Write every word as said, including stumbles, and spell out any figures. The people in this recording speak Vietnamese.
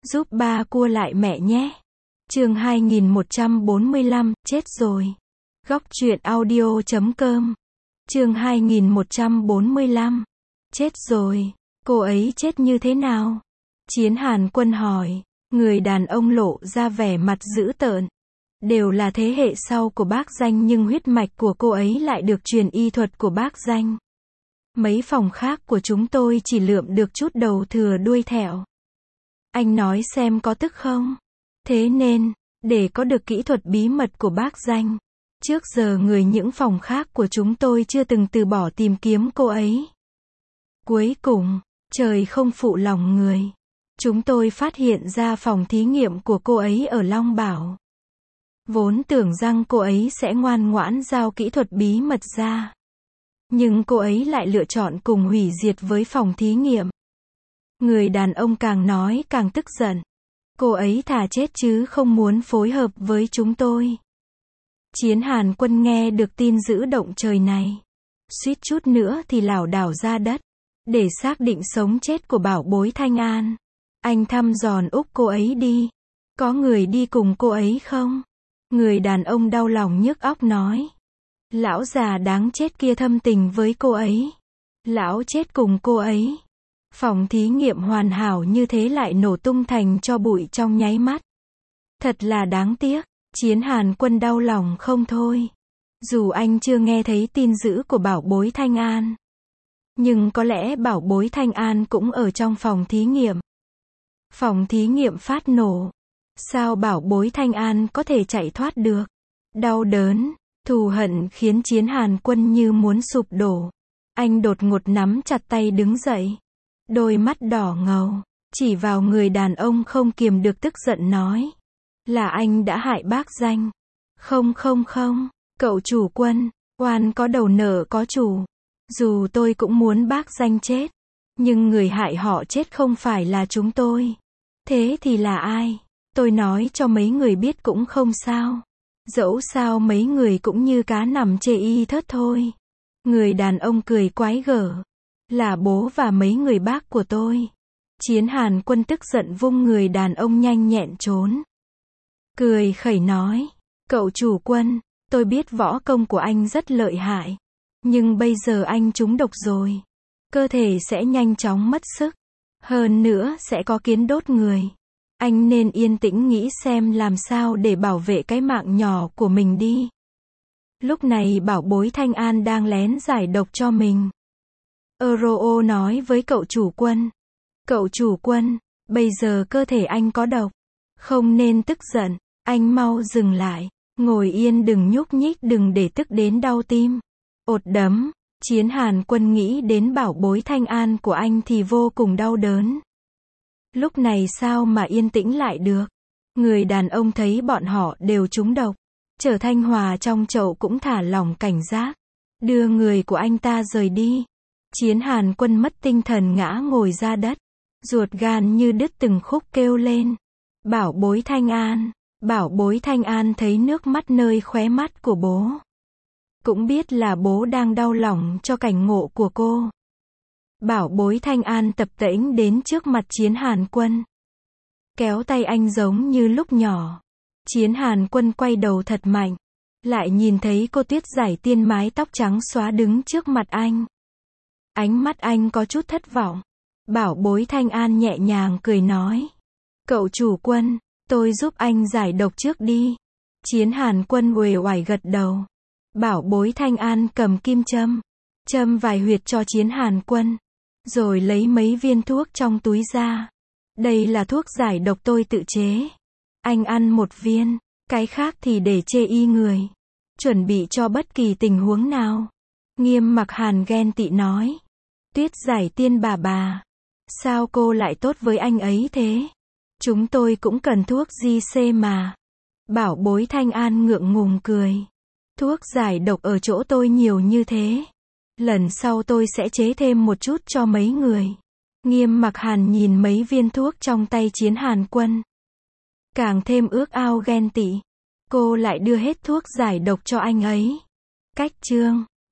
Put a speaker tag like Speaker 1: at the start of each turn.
Speaker 1: Giúp ba cua lại mẹ nhé. Chương hai nghìn một trăm bốn mươi lăm, chết rồi. Góc truyện audio chấm com. Chương hai nghìn một trăm bốn mươi lăm. Chết rồi. Cô ấy chết như thế nào? Chiến Hàn Quân hỏi. Người đàn ông lộ ra vẻ mặt dữ tợn. Đều là thế hệ sau của bác Danh nhưng huyết mạch của cô ấy lại được truyền y thuật của bác Danh. Mấy phòng khác của chúng tôi chỉ lượm được chút đầu thừa đuôi thẹo. Anh nói xem có tức không? Thế nên, để có được kỹ thuật bí mật của bác Danh, trước giờ người những phòng khác của chúng tôi chưa từng từ bỏ tìm kiếm cô ấy. Cuối cùng, trời không phụ lòng người. Chúng tôi phát hiện ra phòng thí nghiệm của cô ấy ở Long Bảo. Vốn tưởng rằng cô ấy sẽ ngoan ngoãn giao kỹ thuật bí mật ra. Nhưng cô ấy lại lựa chọn cùng hủy diệt với phòng thí nghiệm. Người đàn ông càng nói càng tức giận. Cô ấy thà chết chứ không muốn phối hợp với chúng tôi. Chiến Hàn Quân nghe được tin dữ động trời này. Suýt chút nữa thì lảo đảo ra đất. Để xác định sống chết của bảo bối Thanh An. Anh thăm dò úc cô ấy đi. Có người đi cùng cô ấy không? Người đàn ông đau lòng nhức óc nói. Lão già đáng chết kia thâm tình với cô ấy. Lão chết cùng cô ấy. Phòng thí nghiệm hoàn hảo như thế lại nổ tung thành tro bụi trong nháy mắt. Thật là đáng tiếc. Chiến Hàn Quân đau lòng không thôi. Dù anh chưa nghe thấy tin dữ của bảo bối Thanh An. Nhưng có lẽ bảo bối Thanh An cũng ở trong phòng thí nghiệm. Phòng thí nghiệm phát nổ. Sao bảo bối Thanh An có thể chạy thoát được? Đau đớn, thù hận khiến Chiến Hàn Quân như muốn sụp đổ. Anh đột ngột nắm chặt tay đứng dậy. Đôi mắt đỏ ngầu, chỉ vào người đàn ông không kiềm được tức giận nói. Là anh đã hại bác Danh. Không không không, cậu chủ Quân, oan có đầu nợ có chủ. Dù tôi cũng muốn bác Danh chết. Nhưng người hại họ chết không phải là chúng tôi. Thế thì là ai? Tôi nói cho mấy người biết cũng không sao. Dẫu sao mấy người cũng như cá nằm chê y thớt thôi. Người đàn ông cười quái gở. Là bố và mấy người bác của tôi. Chiến Hàn Quân tức giận vung người đàn ông nhanh nhẹn trốn. Cười khẩy nói. Cậu chủ Quân, tôi biết võ công của anh rất lợi hại. Nhưng bây giờ anh trúng độc rồi. Cơ thể sẽ nhanh chóng mất sức. Hơn nữa sẽ có kiến đốt người. Anh nên yên tĩnh nghĩ xem làm sao để bảo vệ cái mạng nhỏ của mình đi. Lúc này bảo bối Thanh An đang lén giải độc cho mình. Euro nói với cậu chủ Quân. Cậu chủ Quân, bây giờ cơ thể anh có độc. Không nên tức giận, anh mau dừng lại. Ngồi yên đừng nhúc nhích đừng để tức đến đau tim. Ột đấm, Chiến Hàn Quân nghĩ đến bảo bối Thanh An của anh thì vô cùng đau đớn. Lúc này sao mà yên tĩnh lại được? Người đàn ông thấy bọn họ đều trúng độc. Trở Thanh Hòa trong chậu cũng thả lỏng cảnh giác. Đưa người của anh ta rời đi. Chiến Hàn Quân mất tinh thần ngã ngồi ra đất. Ruột gan như đứt từng khúc kêu lên. Bảo bối Thanh An. Bảo bối Thanh An thấy nước mắt nơi khóe mắt của bố. Cũng biết là bố đang đau lòng cho cảnh ngộ của cô. Bảo bối Thanh An tập tễnh đến trước mặt Chiến Hàn Quân. Kéo tay anh giống như lúc nhỏ. Chiến Hàn Quân quay đầu thật mạnh. Lại nhìn thấy cô Tuyết Giải Tiên mái tóc trắng xóa đứng trước mặt anh. Ánh mắt anh có chút thất vọng. Bảo bối Thanh An nhẹ nhàng cười nói. Cậu chủ Quân, tôi giúp anh giải độc trước đi. Chiến Hàn Quân uể oải gật đầu. Bảo bối Thanh An cầm kim châm. Châm vài huyệt cho Chiến Hàn Quân. Rồi lấy mấy viên thuốc trong túi ra. Đây là thuốc giải độc tôi tự chế. Anh ăn một viên. Cái khác thì để chê y người. Chuẩn bị cho bất kỳ tình huống nào. Nghiêm Mặc Hàn ghen tị nói. Tuyết Giải Tiên bà bà. Sao cô lại tốt với anh ấy thế? Chúng tôi cũng cần thuốc gi xê mà. Bảo bối Thanh An ngượng ngùng cười. Thuốc giải độc ở chỗ tôi nhiều như thế. Lần sau tôi sẽ chế thêm một chút cho mấy người. Nghiêm Mặc Hàn nhìn mấy viên thuốc trong tay Chiến Hàn Quân. Càng thêm ước ao ghen tị. Cô lại đưa hết thuốc giải độc cho anh ấy. Cách chương